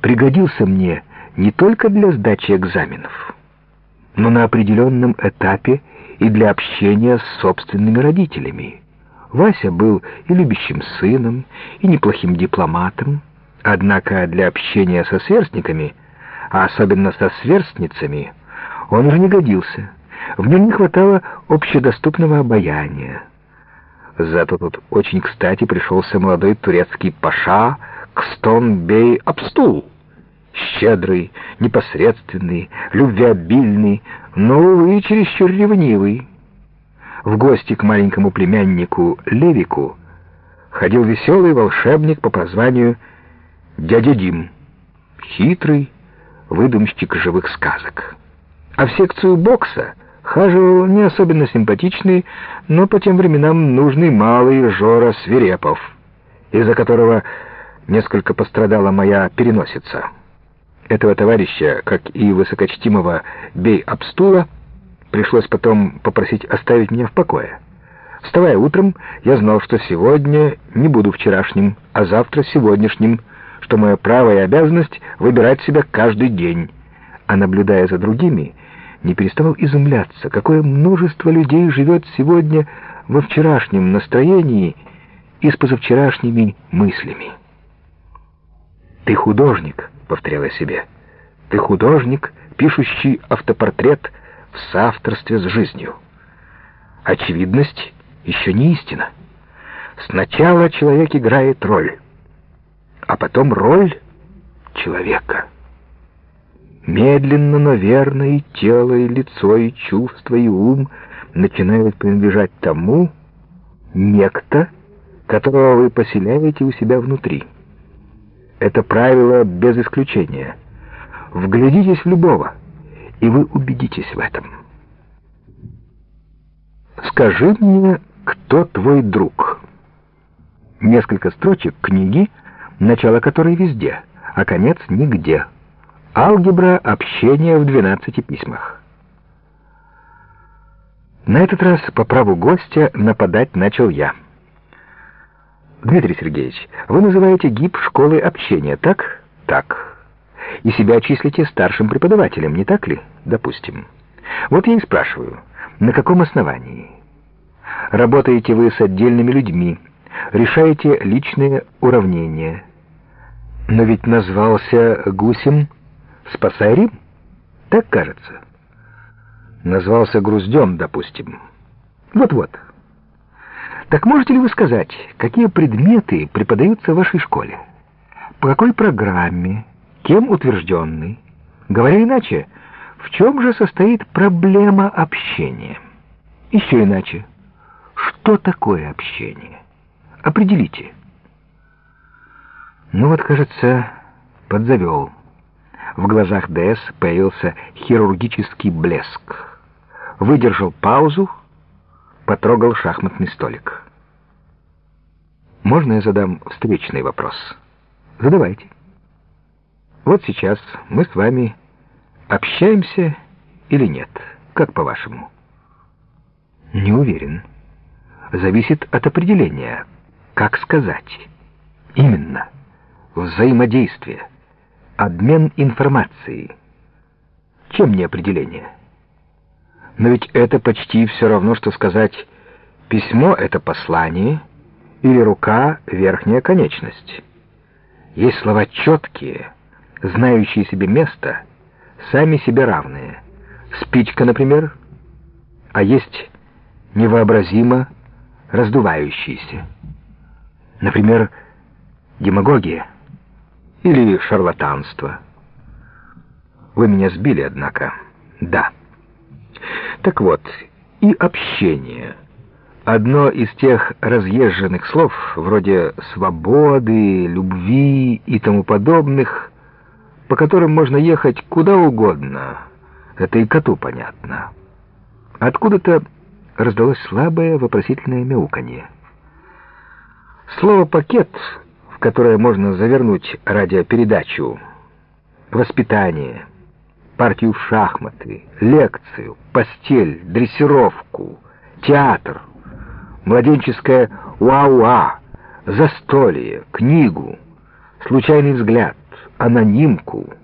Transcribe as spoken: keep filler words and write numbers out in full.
пригодился мне не только для сдачи экзаменов, но на определенном этапе и для общения с собственными родителями. Вася был и любящим сыном, и неплохим дипломатом, однако для общения со сверстниками, а особенно со сверстницами, он уже не годился. В нем не хватало общедоступного обаяния. Зато тут очень кстати пришелся молодой турецкий паша Кстон-бей Апстул, щедрый, непосредственный, любвеобильный, но, увы, чересчур ревнивый. В гости к маленькому племяннику Левику ходил веселый волшебник по прозванию Дядя Дим, хитрый выдумщик живых сказок. А в секцию бокса хаживал не особенно симпатичный, но по тем временам нужный малый Жора Свирепов, из-за которого несколько пострадала моя переносица. Этого товарища, как и высокочтимого Бей-Апстула, пришлось потом попросить оставить меня в покое. Вставая утром, я знал, что сегодня не буду вчерашним, а завтра сегодняшним, что моя право и обязанность выбирать себя каждый день. А наблюдая за другими, не переставал изумляться, какое множество людей живет сегодня во вчерашнем настроении и с позавчерашними мыслями. «Ты художник», — повторял я себе, — «ты художник, пишущий автопортрет в соавторстве с жизнью». Очевидность еще не истина. Сначала человек играет роль, а потом роль человека. Медленно, но верно и тело, и лицо, и чувство, и ум начинают принадлежать тому некто, которого вы поселяете у себя внутри. Это правило без исключения. Вглядитесь в любого, и вы убедитесь в этом. «Скажи мне, кто твой друг?» Несколько строчек книги, начало которой везде, а конец нигде. Алгебра общения в двенадцати письмах. На этот раз по праву гостя нападать начал я. «Дмитрий Сергеевич, вы называете ГИП школой общения, так?» «Так. И себя числите старшим преподавателем, не так ли?» «Допустим. Вот я и спрашиваю, на каком основании? Работаете вы с отдельными людьми, решаете личные уравнения. Но ведь назвался гусем «Спасай Рим», так кажется. Назвался Груздем, допустим. Вот-вот. Так можете ли вы сказать, какие предметы преподаются в вашей школе? По какой программе? Кем утвержденный? Говоря иначе, в чем же состоит проблема общения? Еще иначе, что такое общение? Определите. Ну вот, кажется, подзавел. В глазах ДС появился хирургический блеск. Выдержал паузу, потрогал шахматный столик. «Можно я задам встречный вопрос?» «Задавайте. Вот сейчас мы с вами общаемся или нет? Как по-вашему?» «Не уверен. Зависит от определения. Как сказать?» «Именно. Взаимодействие. Обмен информацией. Чем не определение? Но ведь это почти все равно, что сказать: письмо — это послание, или рука — верхняя конечность. Есть слова четкие, знающие себе место, сами себе равные. Спичка, например, а есть невообразимо раздувающиеся. Например, демагогия или шарлатанство. Вы меня сбили, однако. Да. Так вот, и общение. Одно из тех разъезженных слов, вроде свободы, любви и тому подобных, по которым можно ехать куда угодно. Это и коту понятно. Откуда-то раздалось слабое вопросительное мяуканье. Слово «пакет», в которое можно завернуть радиопередачу, воспитание, партию в шахматы, лекцию, постель, дрессировку, театр, младенческое уа-уа, застолье, книгу, случайный взгляд, анонимку.